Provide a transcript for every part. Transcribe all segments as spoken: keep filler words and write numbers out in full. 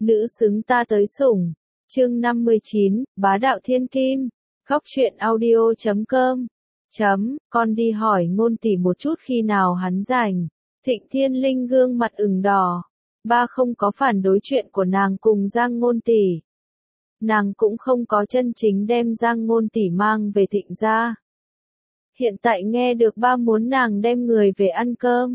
nữ xứng ta tới sủng. Chương năm mươi chín, bá đạo thiên kim. Góc truyện audio chấm com. Chấm, con đi hỏi Ngôn tỷ một chút khi nào hắn rảnh. Thịnh Thiên Linh gương mặt ửng đỏ. Ba không có phản đối chuyện của nàng cùng Giang Ngôn tỷ. Nàng cũng không có chân chính đem Giang Ngôn tỷ mang về Thịnh gia. Hiện tại nghe được ba muốn nàng đem người về ăn cơm.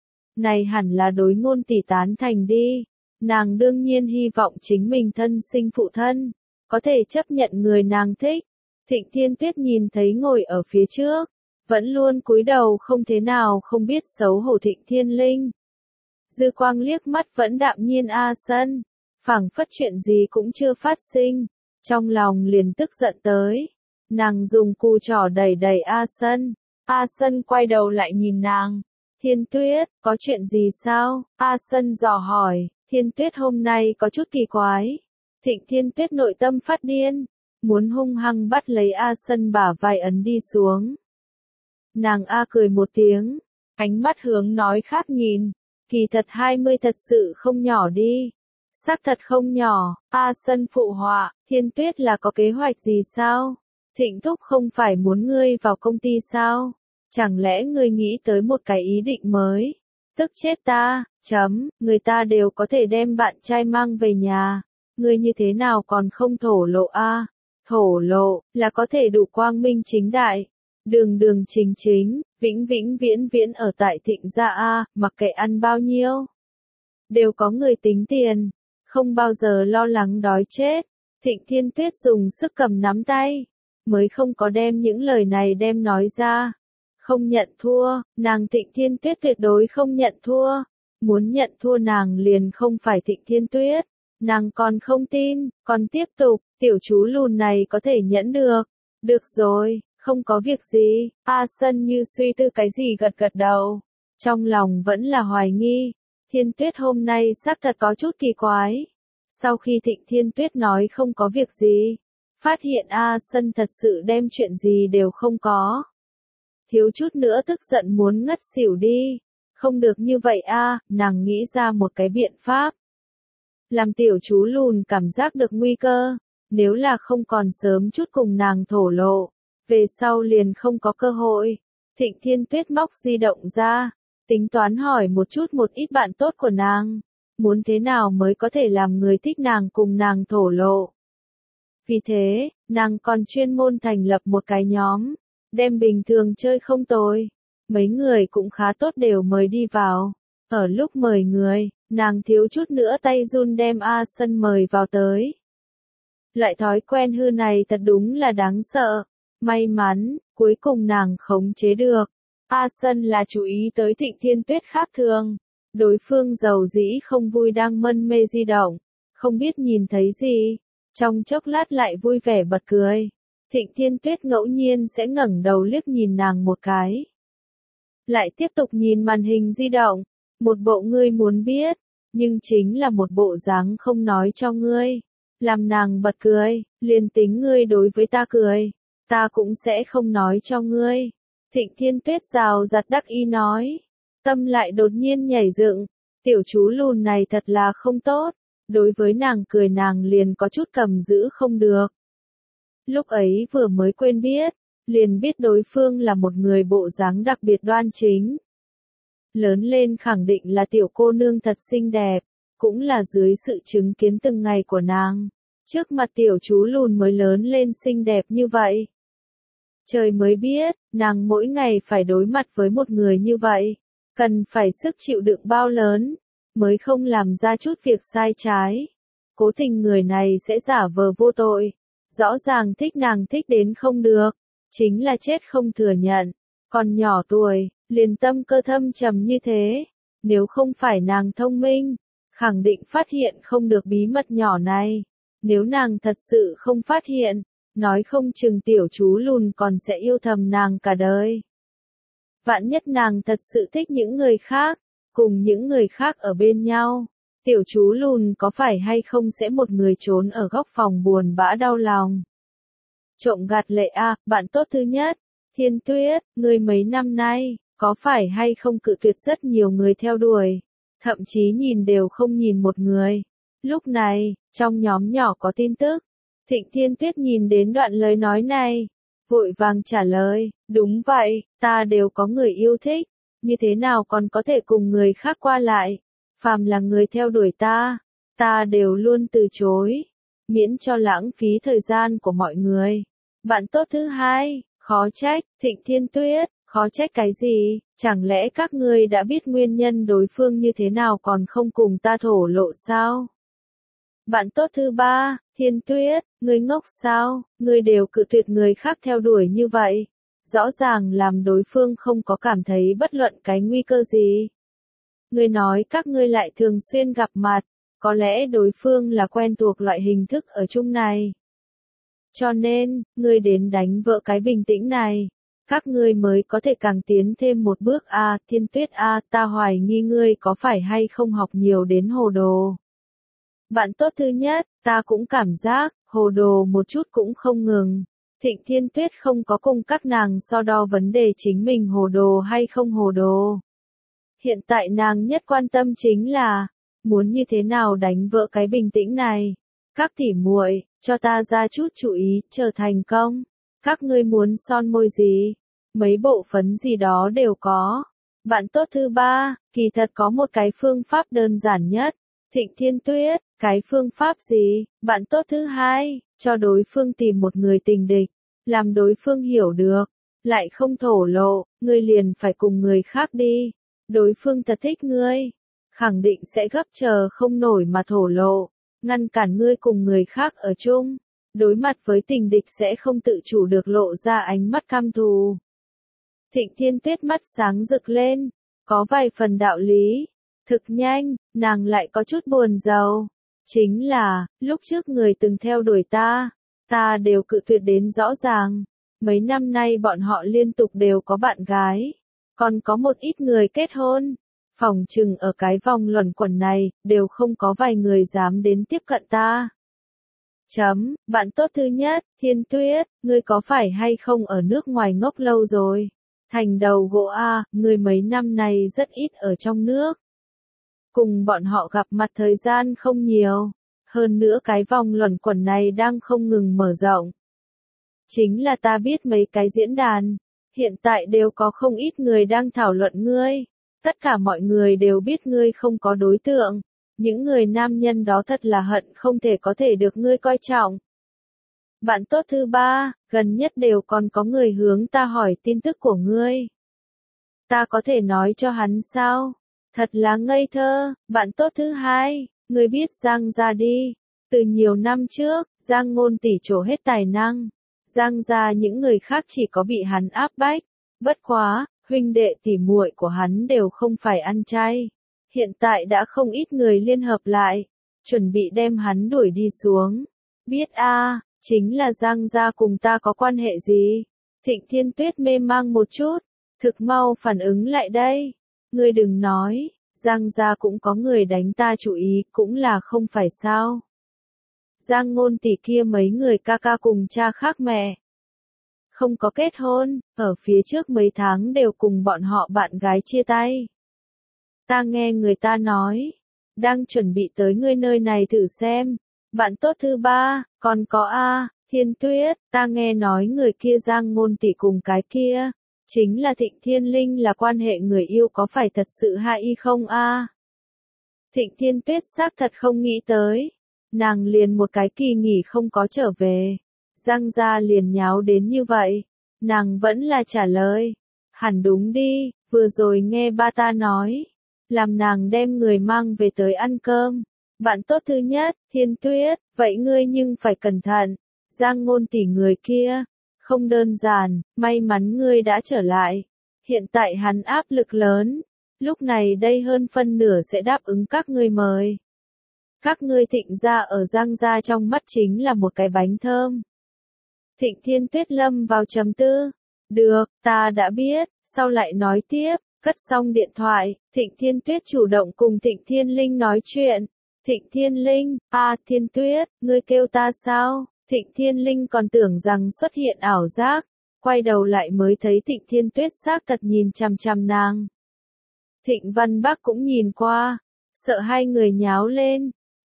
Này hẳn là đối Ngôn tỷ tán thành đi. Nàng đương nhiên hy vọng chính mình thân sinh phụ thân, có thể chấp nhận người nàng thích. Thịnh Thiên Tuyết nhìn thấy ngồi ở phía trước, vẫn luôn cúi đầu không thế nào không biết xấu hổ Thịnh Thiên Linh. Dư quang liếc mắt vẫn đạm nhiên A Sân, phảng phất chuyện gì cũng chưa phát sinh, trong lòng liền tức giận tới. Nàng dùng cù trỏ đẩy đẩy A Sân, A Sân quay đầu lại nhìn nàng. Thiên Tuyết, có chuyện gì sao? A Sân dò hỏi. Thiên Tuyết hôm nay có chút kỳ quái. Thịnh Thiên Tuyết nội tâm phát điên, muốn hung hăng bắt lấy A Sân bả vai ấn đi xuống. Nàng A cười một tiếng, ánh mắt hướng nói khác nhìn, kỳ thật hai mươi thật sự không nhỏ đi. Xác thật không nhỏ. A Sân phụ họa, Thiên Tuyết là có kế hoạch gì sao? Thịnh Thúc không phải muốn ngươi vào công ty sao? Chẳng lẽ ngươi nghĩ tới một cái ý định mới? Tức chết ta, chấm, người ta đều có thể đem bạn trai mang về nhà. Ngươi như thế nào còn không thổ lộ a? À? Thổ lộ, là có thể đủ quang minh chính đại. Đường đường chính chính, vĩnh vĩnh viễn viễn ở tại Thịnh gia a, à, mặc kệ ăn bao nhiêu. Đều có người tính tiền, không bao giờ lo lắng đói chết. Thịnh Thiên Tuyết dùng sức cầm nắm tay, mới không có đem những lời này đem nói ra. Không nhận thua, nàng Thịnh Thiên Tuyết tuyệt đối không nhận thua. Muốn nhận thua nàng liền không phải Thịnh Thiên Tuyết. Nàng còn không tin, còn tiếp tục, tiểu chú lùn này có thể nhẫn được. Được rồi, không có việc gì. A Sân như suy tư cái gì gật gật đầu. Trong lòng vẫn là hoài nghi. Thiên Tuyết hôm nay xác thật có chút kỳ quái. Sau khi Thịnh Thiên Tuyết nói không có việc gì, phát hiện A Sân thật sự đem chuyện gì đều không có. Thiếu chút nữa tức giận muốn ngất xỉu đi. Không được như vậy a, à, nàng nghĩ ra một cái biện pháp. Làm tiểu chú lùn cảm giác được nguy cơ. Nếu là không còn sớm chút cùng nàng thổ lộ, về sau liền không có cơ hội. Thịnh Thiên Tuyết móc di động ra, tính toán hỏi một chút một ít bạn tốt của nàng. Muốn thế nào mới có thể làm người thích nàng cùng nàng thổ lộ. Vì thế, nàng còn chuyên môn thành lập một cái nhóm. Đem bình thường chơi không tồi, mấy người cũng khá tốt đều mời đi vào. Ở lúc mời người, nàng thiếu chút nữa tay run đem A Sân mời vào tới. Loại thói quen hư này thật đúng là đáng sợ. May mắn, cuối cùng nàng khống chế được. A Sân là chú ý tới Thịnh Thiên Tuyết khác thường. Đối phương giàu dĩ không vui đang mân mê di động, không biết nhìn thấy gì. Trong chốc lát lại vui vẻ bật cười. Thịnh Thiên Tuyết ngẫu nhiên sẽ ngẩng đầu liếc nhìn nàng một cái. Lại tiếp tục nhìn màn hình di động. Một bộ ngươi muốn biết, nhưng chính là một bộ dáng không nói cho ngươi. Làm nàng bật cười, liền tính ngươi đối với ta cười, ta cũng sẽ không nói cho ngươi. Thịnh Thiên Tuyết rào rạt đắc ý nói. Tâm lại đột nhiên nhảy dựng. Tiểu chú lùn này thật là không tốt. Đối với nàng cười nàng liền có chút cầm giữ không được. Lúc ấy vừa mới quên biết, liền biết đối phương là một người bộ dáng đặc biệt đoan chính. Lớn lên khẳng định là tiểu cô nương thật xinh đẹp, cũng là dưới sự chứng kiến từng ngày của nàng. Trước mặt tiểu chú lùn mới lớn lên xinh đẹp như vậy. Trời mới biết, nàng mỗi ngày phải đối mặt với một người như vậy. Cần phải sức chịu đựng bao lớn, mới không làm ra chút việc sai trái. Cố tình người này sẽ giả vờ vô tội. Rõ ràng thích nàng thích đến không được, chính là chết không thừa nhận. Còn nhỏ tuổi, liền tâm cơ thâm trầm như thế. Nếu không phải nàng thông minh, khẳng định phát hiện không được bí mật nhỏ này. Nếu nàng thật sự không phát hiện, nói không chừng tiểu chú lùn còn sẽ yêu thầm nàng cả đời. Vạn nhất nàng thật sự thích những người khác, cùng những người khác ở bên nhau. Tiểu chú lùn có phải hay không sẽ một người trốn ở góc phòng buồn bã đau lòng. Trộm gạt lệ a, à, bạn tốt thứ nhất. Thiên Tuyết, ngươi mấy năm nay, có phải hay không cự tuyệt rất nhiều người theo đuổi. Thậm chí nhìn đều không nhìn một người. Lúc này, trong nhóm nhỏ có tin tức. Thịnh Thiên Tuyết nhìn đến đoạn lời nói này, vội vàng trả lời, đúng vậy, ta đều có người yêu thích, như thế nào còn có thể cùng người khác qua lại, phàm là người theo đuổi ta, ta đều luôn từ chối, miễn cho lãng phí thời gian của mọi người. Bạn tốt thứ hai, khó trách, Thịnh Thiên Tuyết, khó trách cái gì, chẳng lẽ các ngươi đã biết nguyên nhân đối phương như thế nào còn không cùng ta thổ lộ sao? Bạn tốt thứ ba, Thiên Tuyết, ngươi ngốc sao, ngươi đều cự tuyệt người khác theo đuổi như vậy, rõ ràng làm đối phương không có cảm thấy bất luận cái nguy cơ gì. Ngươi nói các ngươi lại thường xuyên gặp mặt, có lẽ đối phương là quen thuộc loại hình thức ở chung này. Cho nên, ngươi đến đánh vỡ cái bình tĩnh này, các ngươi mới có thể càng tiến thêm một bước a, à, Thiên Tuyết a, à, ta hoài nghi ngươi có phải hay không học nhiều đến hồ đồ. Bạn tốt thứ nhất, ta cũng cảm giác, hồ đồ một chút cũng không ngừng. Thịnh Thiên Tuyết không có cùng các nàng so đo vấn đề chính mình hồ đồ hay không hồ đồ. Hiện tại nàng nhất quan tâm chính là, muốn như thế nào đánh vỡ cái bình tĩnh này. Các tỉ muội, cho ta ra chút chú ý, chờ thành công. Các ngươi muốn son môi gì? Mấy bộ phấn gì đó đều có. Bạn tốt thứ ba, kỳ thật có một cái phương pháp đơn giản nhất. Thịnh Thiên Tuyết, cái phương pháp gì? Bạn tốt thứ hai, cho đối phương tìm một người tình địch, làm đối phương hiểu được, lại không thổ lộ, ngươi liền phải cùng người khác đi. Đối phương thật thích ngươi, khẳng định sẽ gấp chờ không nổi mà thổ lộ, ngăn cản ngươi cùng người khác ở chung. Đối mặt với tình địch sẽ không tự chủ được lộ ra ánh mắt căm thù. Thịnh Thiên Tuyết mắt sáng rực lên, có vài phần đạo lý. Thực nhanh, nàng lại có chút buồn rầu. Chính là, lúc trước người từng theo đuổi ta, ta đều cự tuyệt đến rõ ràng. Mấy năm nay bọn họ liên tục đều có bạn gái, còn có một ít người kết hôn. Phòng trừng ở cái vòng luẩn quẩn này, đều không có vài người dám đến tiếp cận ta. Chấm, bạn tốt thứ nhất, Thiên Tuyết, ngươi có phải hay không ở nước ngoài ngốc lâu rồi? Thành đầu gỗ A, ngươi mấy năm này rất ít ở trong nước. Cùng bọn họ gặp mặt thời gian không nhiều. Hơn nữa cái vòng luẩn quẩn này đang không ngừng mở rộng. Chính là ta biết mấy cái diễn đàn, hiện tại đều có không ít người đang thảo luận ngươi. Tất cả mọi người đều biết ngươi không có đối tượng. Những người nam nhân đó thật là hận không thể có thể được ngươi coi trọng. Bạn tốt thứ ba, gần nhất đều còn có người hướng ta hỏi tin tức của ngươi. Ta có thể nói cho hắn sao? Thật là ngây thơ. Bạn tốt thứ hai, ngươi biết Giang gia đi. Từ nhiều năm trước, Giang Ngôn tỷ trổ hết tài năng. Giang gia những người khác chỉ có bị hắn áp bách. Bất quá, huynh đệ tỷ muội của hắn đều không phải ăn chay. Hiện tại đã không ít người liên hợp lại, chuẩn bị đem hắn đuổi đi xuống. Biết a, à, chính là Giang gia cùng ta có quan hệ gì? Thịnh Thiên Tuyết mê mang một chút, thực mau phản ứng lại đây. Ngươi đừng nói, Giang gia cũng có người đánh ta chủ ý, cũng là không phải sao? Giang Ngôn tỷ kia mấy người ca ca cùng cha khác mẹ. Không có kết hôn, ở phía trước mấy tháng đều cùng bọn họ bạn gái chia tay. Ta nghe người ta nói, đang chuẩn bị tới ngươi nơi này thử xem. Bạn tốt thứ ba, còn có A, Thiên Tuyết, ta nghe nói người kia Giang Ngôn tỷ cùng cái kia, chính là Thịnh Thiên Linh là quan hệ người yêu có phải thật sự hay không A? Thịnh Thiên Tuyết xác thật không nghĩ tới, nàng liền một cái kỳ nghỉ không có trở về, Giang gia liền nháo đến như vậy, nàng vẫn là trả lời, hẳn đúng đi, vừa rồi nghe ba ta nói. Làm nàng đem người mang về tới ăn cơm. Bạn tốt thứ nhất, Thiên Tuyết, vậy ngươi nhưng phải cẩn thận. Giang Ngôn tỷ người kia, không đơn giản, may mắn ngươi đã trở lại. Hiện tại hắn áp lực lớn, lúc này đây hơn phân nửa sẽ đáp ứng các ngươi mời. Các ngươi Thịnh gia ở Giang gia trong mắt chính là một cái bánh thơm. Thịnh Thiên Tuyết lâm vào trầm tư. Được, ta đã biết, sau lại nói tiếp. Cất xong điện thoại, Thịnh Thiên Tuyết chủ động cùng Thịnh Thiên Linh nói chuyện. Thịnh Thiên Linh, a Thiên Tuyết, ngươi kêu ta sao? Thịnh Thiên Linh còn tưởng rằng xuất hiện ảo giác, quay đầu lại mới thấy Thịnh Thiên Tuyết xác thật nhìn chằm chằm nàng. Thịnh Văn Bắc cũng nhìn qua, sợ hai người nháo lên.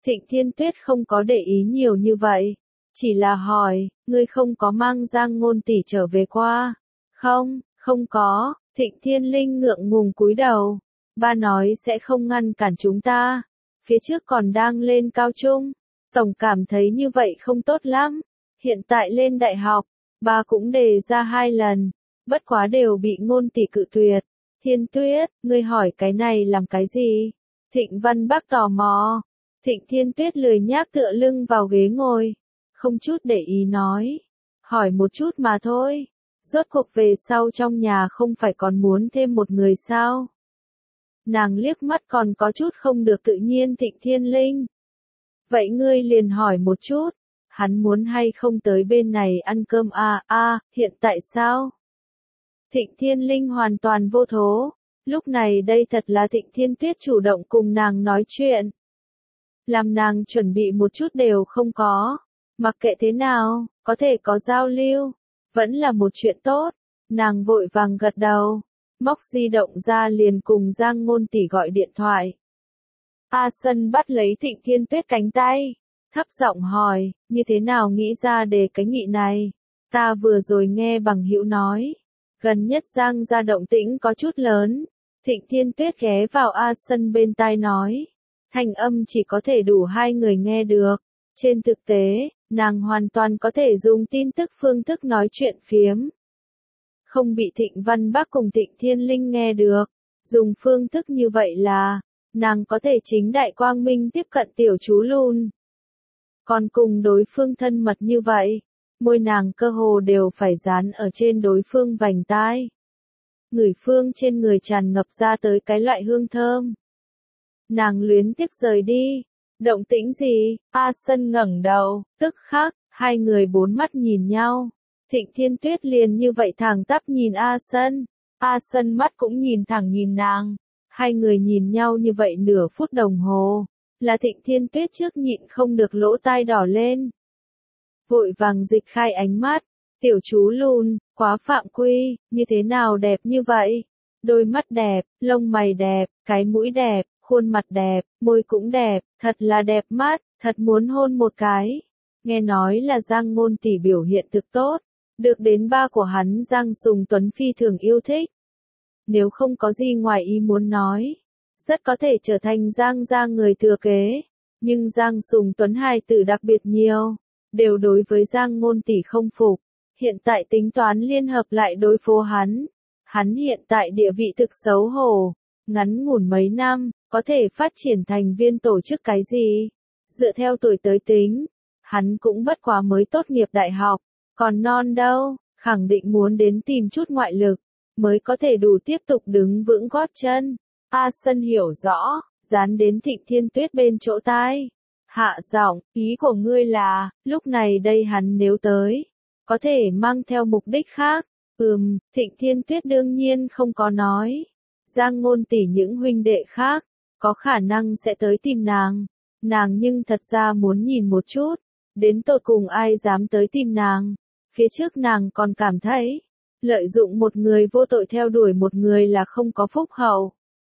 Thịnh Thiên Tuyết không có để ý nhiều như vậy. Chỉ là hỏi, ngươi không có mang Giang Ngôn tỷ trở về qua. Không, không có, Thịnh Thiên Linh ngượng ngùng cúi đầu. Ba nói sẽ không ngăn cản chúng ta. Phía trước còn đang lên cao trung. Tổng cảm thấy như vậy không tốt lắm. Hiện tại lên đại học, ba cũng đề ra hai lần. Bất quá đều bị Ngôn tỷ cự tuyệt. Thiên Tuyết, ngươi hỏi cái này làm cái gì? Thịnh Văn Bắc tò mò. Thịnh Thiên Tuyết lười nhác tựa lưng vào ghế ngồi. Không chút để ý nói. Hỏi một chút mà thôi. Rốt cuộc về sau trong nhà không phải còn muốn thêm một người sao? Nàng liếc mắt còn có chút không được tự nhiên Thịnh Thiên Linh. Vậy ngươi liền hỏi một chút. Hắn muốn hay không tới bên này ăn cơm à à, hiện tại sao? Thịnh Thiên Linh hoàn toàn vô thố. Lúc này đây thật là Thịnh Thiên Tuyết chủ động cùng nàng nói chuyện. Làm nàng chuẩn bị một chút đều không có. Mặc kệ thế nào, có thể có giao lưu. Vẫn là một chuyện tốt. Nàng vội vàng gật đầu. Móc di động ra liền cùng Giang Ngôn tỷ gọi điện thoại. A Sân bắt lấy Thịnh Thiên Tuyết cánh tay. Thấp giọng hỏi, như thế nào nghĩ ra đề cái nghị này? Ta vừa rồi nghe bằng hữu nói. Gần nhất Giang gia động tĩnh có chút lớn. Thịnh Thiên Tuyết ghé vào A Sân bên tai nói. Thanh âm chỉ có thể đủ hai người nghe được. Trên thực tế, nàng hoàn toàn có thể dùng tin tức phương thức nói chuyện phiếm. Không bị Thịnh Văn Bắc cùng Thịnh Thiên Linh nghe được. Dùng phương thức như vậy là, nàng có thể chính đại quang minh tiếp cận tiểu chú Lun. Còn cùng đối phương thân mật như vậy, môi nàng cơ hồ đều phải dán ở trên đối phương vành tai. Người phương trên người tràn ngập ra tới cái loại hương thơm. Nàng luyến tiếc rời đi. Động tĩnh gì? A Sân ngẩng đầu, tức khắc, hai người bốn mắt nhìn nhau. Thịnh Thiên Tuyết liền như vậy thẳng tắp nhìn A Sân. A Sân mắt cũng nhìn thẳng nhìn nàng. Hai người nhìn nhau như vậy nửa phút đồng hồ. Là Thịnh Thiên Tuyết trước nhịn không được lỗ tai đỏ lên. Vội vàng dịch khai ánh mắt. Tiểu chú Lun, quá phạm quy, như thế nào đẹp như vậy? Đôi mắt đẹp, lông mày đẹp, cái mũi đẹp, khuôn mặt đẹp, môi cũng đẹp, thật là đẹp mắt, thật muốn hôn một cái. Nghe nói là Giang Ngôn tỷ biểu hiện thực tốt, được đến ba của hắn Giang Sùng Tuấn phi thường yêu thích. Nếu không có gì ngoài ý muốn nói, rất có thể trở thành Giang gia người thừa kế. Nhưng Giang Sùng Tuấn hài tử đặc biệt nhiều, đều đối với Giang Ngôn tỷ không phục. Hiện tại tính toán liên hợp lại đối phó hắn. Hắn hiện tại địa vị thực xấu hổ. Ngắn ngủn mấy năm, có thể phát triển thành viên tổ chức cái gì? Dựa theo tuổi tới tính, hắn cũng bất quá mới tốt nghiệp đại học. Còn non đâu, khẳng định muốn đến tìm chút ngoại lực, mới có thể đủ tiếp tục đứng vững gót chân. A Sân hiểu rõ, dán đến Thịnh Thiên Tuyết bên chỗ tai. Hạ giọng, ý của ngươi là, lúc này đây hắn nếu tới, có thể mang theo mục đích khác. Ừm, Thịnh Thiên Tuyết đương nhiên không có nói. Giang Ngôn tỷ những huynh đệ khác, có khả năng sẽ tới tìm nàng. Nàng nhưng thật ra muốn nhìn một chút, đến tột cùng ai dám tới tìm nàng. Phía trước nàng còn cảm thấy, lợi dụng một người vô tội theo đuổi một người là không có phúc hậu.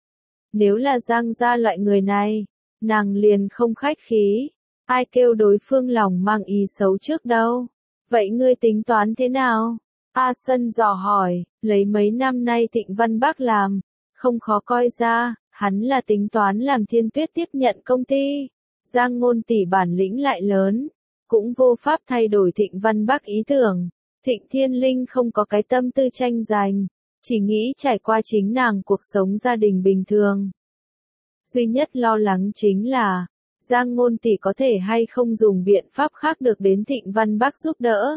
Nếu là Giang gia loại người này, nàng liền không khách khí. Ai kêu đối phương lòng mang ý xấu trước đâu. Vậy ngươi tính toán thế nào? A Sân dò hỏi, lấy mấy năm nay Thịnh Văn Bắc làm, không khó coi ra, hắn là tính toán làm Thiên Tuyết tiếp nhận công ty. Giang Ngôn tỷ bản lĩnh lại lớn, cũng vô pháp thay đổi Thịnh Văn Bắc ý tưởng. Thịnh Thiên Linh không có cái tâm tư tranh giành, chỉ nghĩ trải qua chính nàng cuộc sống gia đình bình thường. Duy nhất lo lắng chính là, Giang Ngôn tỷ có thể hay không dùng biện pháp khác được đến Thịnh Văn Bắc giúp đỡ.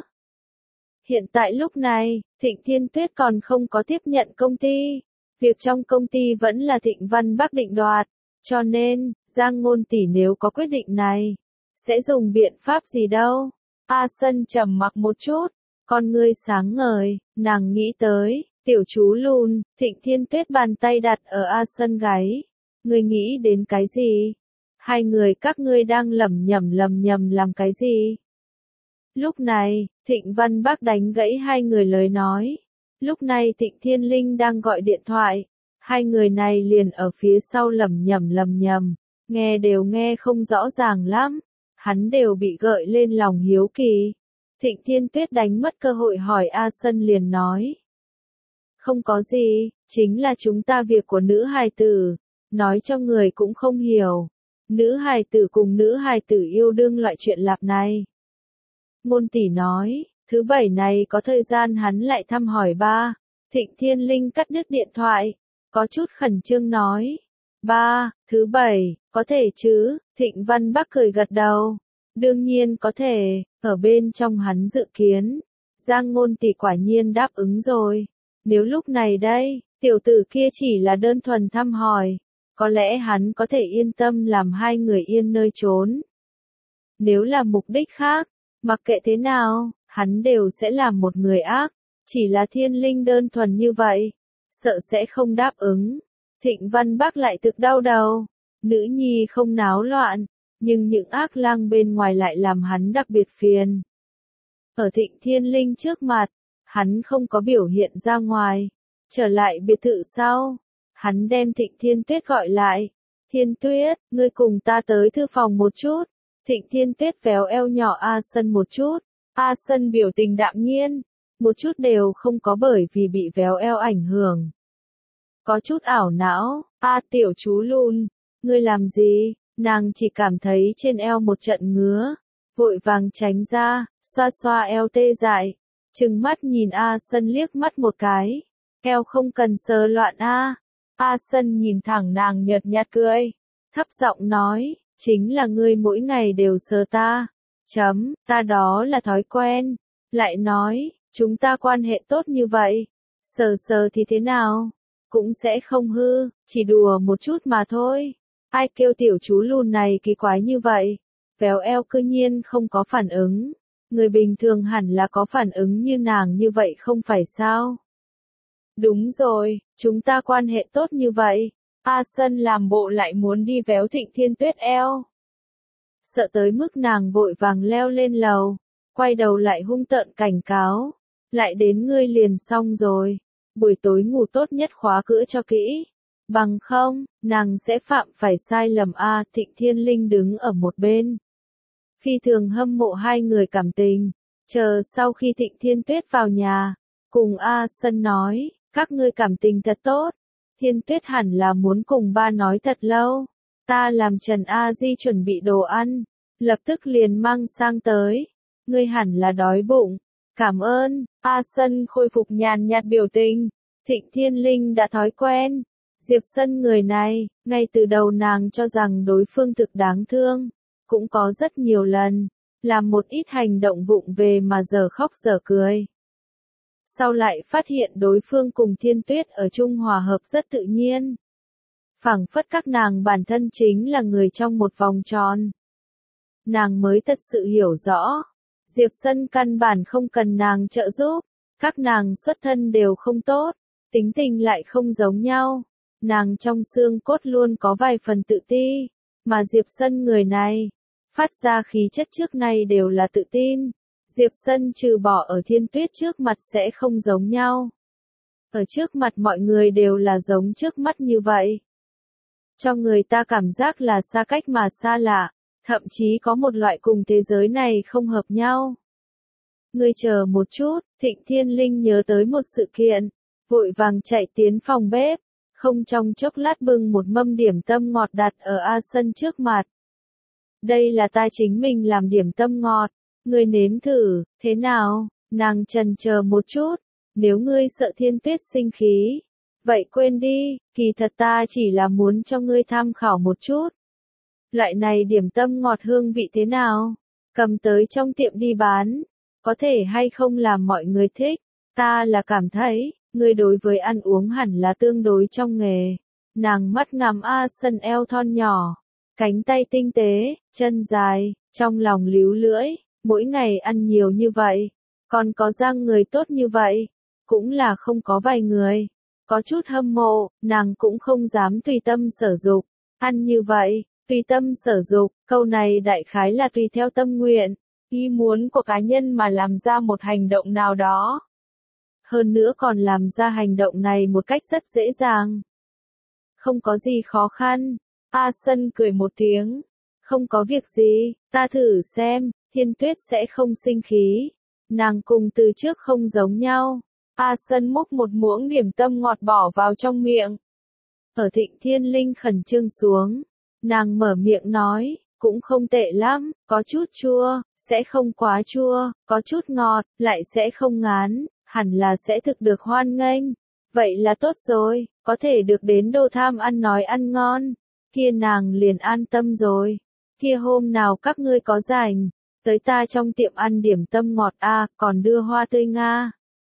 Hiện tại lúc này, Thịnh Thiên Tuyết còn không có tiếp nhận công ty. Việc trong công ty vẫn là Thịnh Văn Bắc định đoạt. Cho nên, Giang Ngôn tỷ nếu có quyết định này, sẽ dùng biện pháp gì đâu? A Sân trầm mặc một chút, con ngươi sáng ngời, nàng nghĩ tới, tiểu chú Lun, Thịnh Thiên Tuyết bàn tay đặt ở A Sân gáy. Ngươi nghĩ đến cái gì? Hai người các ngươi đang lẩm nhẩm lẩm nhẩm làm cái gì? Lúc này, Thịnh Văn Bắc đánh gãy hai người lời nói. Lúc này Thịnh Thiên Linh đang gọi điện thoại. Hai người này liền ở phía sau lẩm nhẩm lẩm nhẩm. nghe đều nghe không rõ ràng lắm, hắn đều bị gợi lên lòng hiếu kỳ. Thịnh Thiên Tuyết đánh mất cơ hội hỏi A Sân liền nói. Không có gì, chính là chúng ta việc của nữ hài tử, nói cho người cũng không hiểu. Nữ hài tử cùng nữ hài tử yêu đương loại chuyện lạp này. Ngôn tỷ nói, thứ bảy này có thời gian hắn lại thăm hỏi ba. Thịnh Thiên Linh cắt đứt điện thoại, có chút khẩn trương nói. Ba, thứ bảy, có thể chứ, Thịnh Văn Bắc cười gật đầu. Đương nhiên có thể, ở bên trong hắn dự kiến. Giang Ngôn tỷ quả nhiên đáp ứng rồi. Nếu lúc này đây, tiểu tử kia chỉ là đơn thuần thăm hỏi, có lẽ hắn có thể yên tâm làm hai người yên nơi trốn. Nếu là mục đích khác, mặc kệ thế nào, hắn đều sẽ làm một người ác. Chỉ là Thiên Linh đơn thuần như vậy, sợ sẽ không đáp ứng. Thịnh Văn Bắc lại thực đau đầu. Nữ nhi không náo loạn, nhưng những ác lang bên ngoài lại làm hắn đặc biệt phiền. Ở Thịnh Thiên Linh trước mặt, hắn không có biểu hiện ra ngoài. Trở lại biệt thự sau, hắn đem Thịnh Thiên Tuyết gọi lại. Thiên Tuyết, ngươi cùng ta tới thư phòng một chút. Thịnh Thiên Tuyết véo eo nhỏ A Sân một chút. A Sân biểu tình đạm nhiên, một chút đều không có bởi vì bị véo eo ảnh hưởng. Có chút ảo não, A tiểu chú lùn, ngươi làm gì? Nàng chỉ cảm thấy trên eo một trận ngứa, vội vàng tránh ra, xoa xoa eo tê dại, trừng mắt nhìn A Sân liếc mắt một cái, eo không cần sờ loạn A. A Sân nhìn thẳng nàng nhợt nhạt cười, thấp giọng nói, chính là ngươi mỗi ngày đều sờ ta, chấm, ta đó là thói quen, lại nói, chúng ta quan hệ tốt như vậy, sờ sờ thì thế nào, cũng sẽ không hư, chỉ đùa một chút mà thôi. Ai kêu tiểu chú lùn này kỳ quái như vậy, véo eo cư nhiên không có phản ứng, người bình thường hẳn là có phản ứng như nàng như vậy không phải sao? Đúng rồi, chúng ta quan hệ tốt như vậy, A Sân làm bộ lại muốn đi véo Thịnh Thiên Tuyết eo. Sợ tới mức nàng vội vàng leo lên lầu, quay đầu lại hung tợn cảnh cáo, lại đến ngươi liền xong rồi, buổi tối ngủ tốt nhất khóa cửa cho kỹ. Bằng không, nàng sẽ phạm phải sai lầm A. Thịnh Thiên Linh đứng ở một bên. Phi thường hâm mộ hai người cảm tình. Chờ sau khi Thịnh Thiên Tuyết vào nhà, cùng A Sân nói, các ngươi cảm tình thật tốt. Thiên Tuyết hẳn là muốn cùng ba nói thật lâu. Ta làm Trần A Di chuẩn bị đồ ăn, lập tức liền mang sang tới. Ngươi hẳn là đói bụng. Cảm ơn. A Sân khôi phục nhàn nhạt biểu tình. Thịnh Thiên Linh đã thói quen. Diệp Sân người này, ngay từ đầu nàng cho rằng đối phương thực đáng thương, cũng có rất nhiều lần, làm một ít hành động vụng về mà giờ khóc giờ cười. Sau lại phát hiện đối phương cùng Thiên Tuyết ở chung hòa hợp rất tự nhiên. Phảng phất các nàng bản thân chính là người trong một vòng tròn. Nàng mới thật sự hiểu rõ, Diệp Sân căn bản không cần nàng trợ giúp, các nàng xuất thân đều không tốt, tính tình lại không giống nhau. Nàng trong xương cốt luôn có vài phần tự ti, mà Diệp Sân người này, phát ra khí chất trước nay đều là tự tin. Diệp Sân trừ bỏ ở Thiên Tuyết trước mặt sẽ không giống nhau. Ở trước mặt mọi người đều là giống trước mắt như vậy. Cho người ta cảm giác là xa cách mà xa lạ, thậm chí có một loại cùng thế giới này không hợp nhau. Ngươi chờ một chút, Thịnh Thiên Linh nhớ tới một sự kiện, vội vàng chạy tiến phòng bếp. Không trong chốc lát bưng một mâm điểm tâm ngọt đặt ở A Sân trước mặt. Đây là ta chính mình làm điểm tâm ngọt, ngươi nếm thử, thế nào? Nàng chần chờ một chút, nếu ngươi sợ Thiên Tuyết sinh khí, vậy quên đi, kỳ thật ta chỉ là muốn cho ngươi tham khảo một chút. Loại này điểm tâm ngọt hương vị thế nào? Cầm tới trong tiệm đi bán, có thể hay không làm mọi người thích, ta là cảm thấy. Ngươi đối với ăn uống hẳn là tương đối trong nghề. Nàng mắt ngắm A Sân eo thon nhỏ, cánh tay tinh tế, chân dài, trong lòng líu lưỡi, mỗi ngày ăn nhiều như vậy, còn có răng người tốt như vậy, cũng là không có vài người. Có chút hâm mộ, nàng cũng không dám tùy tâm sở dục, ăn như vậy, tùy tâm sở dục, câu này đại khái là tùy theo tâm nguyện, ý muốn của cá nhân mà làm ra một hành động nào đó. Hơn nữa còn làm ra hành động này một cách rất dễ dàng. Không có gì khó khăn. A Sân cười một tiếng. Không có việc gì, ta thử xem, Thiên Tuyết sẽ không sinh khí. Nàng cùng từ trước không giống nhau. A Sân múc một muỗng điểm tâm ngọt bỏ vào trong miệng. Ở Thịnh Thiên Linh khẩn trương xuống. Nàng mở miệng nói, cũng không tệ lắm, có chút chua, sẽ không quá chua, có chút ngọt, lại sẽ không ngán, hẳn là sẽ thực được hoan nghênh. Vậy là tốt rồi, có thể được đến Đô Tham ăn nói ăn ngon. Kia nàng liền an tâm rồi. Kia hôm nào các ngươi có rảnh, tới ta trong tiệm ăn điểm tâm ngọt a, còn đưa hoa tươi Nga.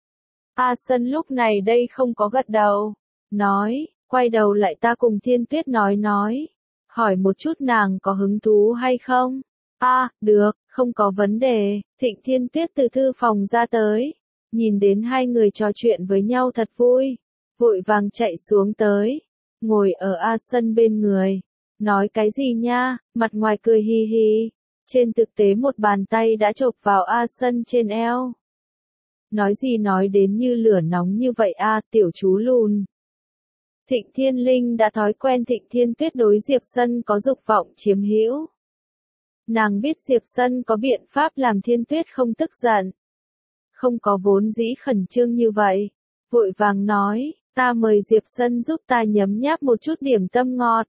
A Sân lúc này đây không có gật đầu, nói, quay đầu lại ta cùng Thiên Tuyết nói nói, hỏi một chút nàng có hứng thú hay không. A, à, được, không có vấn đề. Thịnh Thiên Tuyết từ thư phòng ra tới, nhìn đến hai người trò chuyện với nhau thật vui, vội vàng chạy xuống tới, ngồi ở A Sân bên người, nói cái gì nha, mặt ngoài cười hi hi, trên thực tế một bàn tay đã chộp vào A Sân trên eo. Nói gì nói đến như lửa nóng như vậy a, tiểu chú lùn. Thịnh Thiên Linh đã thói quen Thịnh Thiên Tuyết đối Diệp Sân có dục vọng chiếm hữu. Nàng biết Diệp Sân có biện pháp làm Thiên Tuyết không tức giận. Không có vốn dĩ khẩn trương như vậy. Vội vàng nói, ta mời Diệp Sân giúp ta nhấm nháp một chút điểm tâm ngọt.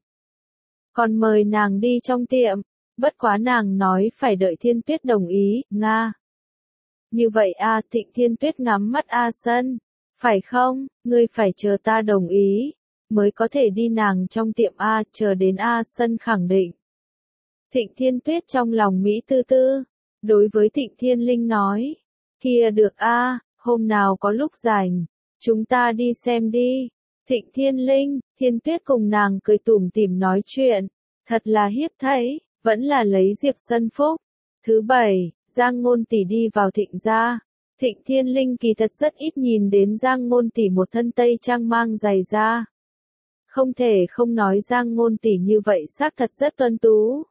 Còn mời nàng đi trong tiệm. Bất quá nàng nói phải đợi Thiên Tuyết đồng ý, Nga. Như vậy a, Thịnh Thiên Tuyết ngắm mắt A Sân. Phải không, ngươi phải chờ ta đồng ý, mới có thể đi nàng trong tiệm A, chờ đến A Sân khẳng định. Thịnh Thiên Tuyết trong lòng Mỹ tư tư, đối với Thịnh Thiên Linh nói, kia được a, hôm nào có lúc rảnh, chúng ta đi xem đi. Thịnh Thiên Linh, Thiên Tuyết cùng nàng cười tủm tỉm nói chuyện, thật là hiếp thấy, vẫn là lấy Diệp Sân phúc. Thứ bảy, Giang Ngôn tỷ đi vào Thịnh gia. Thịnh Thiên Linh kỳ thật rất ít nhìn đến Giang Ngôn tỷ một thân tây trang mang giày da. Không thể không nói Giang Ngôn tỷ như vậy xác thật rất tuấn tú.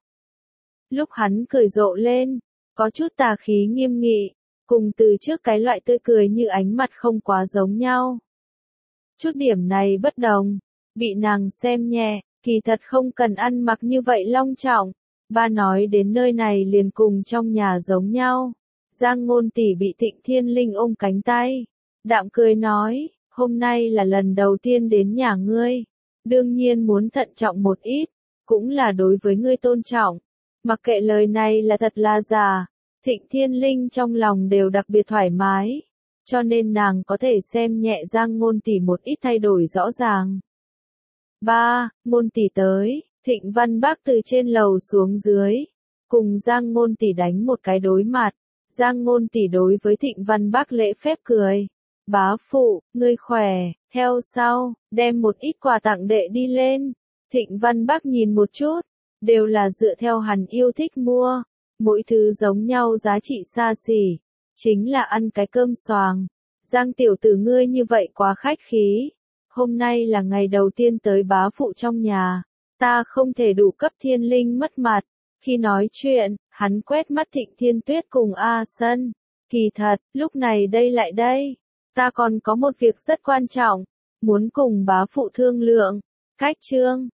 Lúc hắn cười rộ lên, có chút tà khí nghiêm nghị, cùng từ trước cái loại tươi cười như ánh mặt không quá giống nhau. Chút điểm này bất đồng, bị nàng xem nhẹ, kỳ thật không cần ăn mặc như vậy long trọng. Ba nói đến nơi này liền cùng trong nhà giống nhau. Giang Ngôn tỷ bị Thịnh Thiên Linh ôm cánh tay, đạm cười nói, hôm nay là lần đầu tiên đến nhà ngươi, đương nhiên muốn thận trọng một ít, cũng là đối với ngươi tôn trọng. Mặc kệ lời này là thật là giả, Thịnh Thiên Linh trong lòng đều đặc biệt thoải mái, cho nên nàng có thể xem nhẹ Giang Ngôn tỷ một ít thay đổi rõ ràng. ba. Ngôn tỷ tới, Thịnh Văn Bác từ trên lầu xuống dưới, cùng Giang Ngôn tỷ đánh một cái đối mặt. Giang Ngôn tỷ đối với Thịnh Văn Bác lễ phép cười. Bá phụ, ngươi khỏe, theo sau, đem một ít quà tặng đệ đi lên. Thịnh Văn Bác nhìn một chút, đều là dựa theo hắn yêu thích mua. Mỗi thứ giống nhau giá trị xa xỉ, chính là ăn cái cơm xoàng. Giang tiểu tử ngươi như vậy quá khách khí. Hôm nay là ngày đầu tiên tới bá phụ trong nhà, ta không thể đủ cấp Thiên Linh mất mặt. Khi nói chuyện, hắn quét mắt Thịnh Thiên Tuyết cùng A Sân. Kỳ thật, lúc này đây lại đây, ta còn có một việc rất quan trọng, muốn cùng bá phụ thương lượng. Cách chương